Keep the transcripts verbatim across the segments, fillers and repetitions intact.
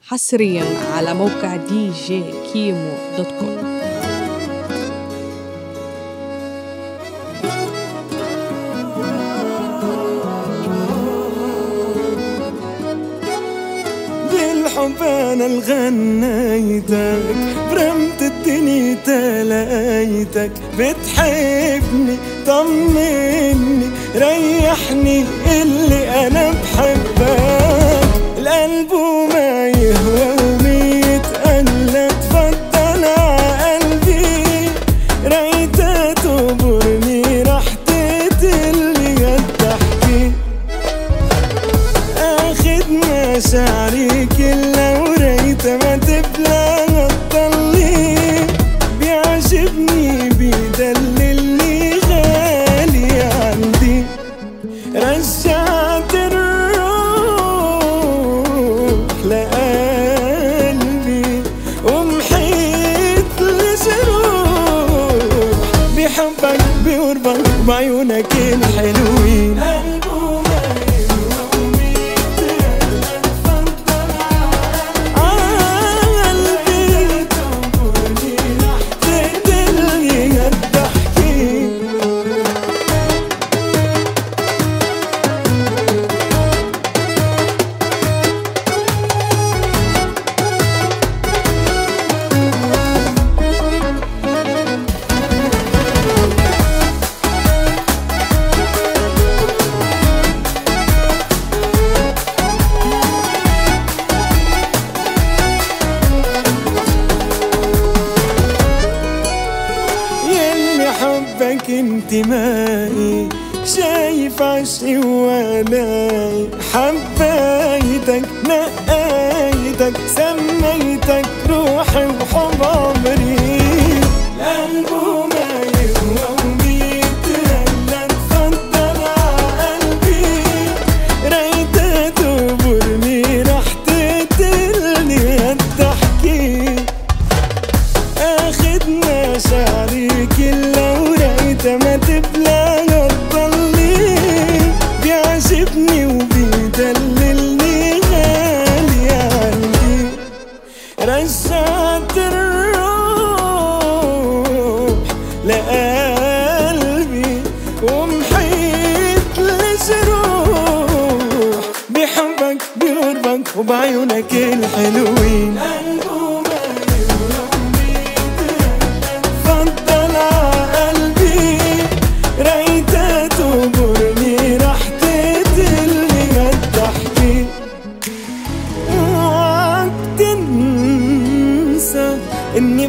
حصريا على موقع دي جي كيمو دوت كوم. بالحب انا الغنيتك برمت الدنيا تلاقيتك بتحبني طمني ريحني اللي انا بحبك القلب وما يهوى وميتقلب تفضل عقلبي ريتها تبرني رح تقتلني قد تحكي اخد مشاعري كلها وريتها ما تبلى تضلي بيعجبني بيدللني غالي عندي رجعت لقلبي ومحيت الجروح بحبك بقربك وبعيونك الحلوين حبك انتمائي شايف عشقي ولاي حبيتك نقيتك سميتك روحي وحب عمري القلب وما يهوى وبيتهلى تفضل عقلبي ريتها تبرني رح تقتلني قد تحكي اخد مشاعري كلها ما تبلى تضلي بيعجبني وبيدللني غالي عندي رجعت الروح لقلبي ومحيت الجروح بحبك بقربك وبعيونك الحلوين اني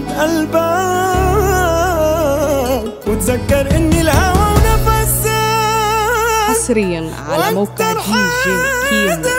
بقلبك وتذكر اني الهوى ونفسك حصريا على موقع دي جي كيمو.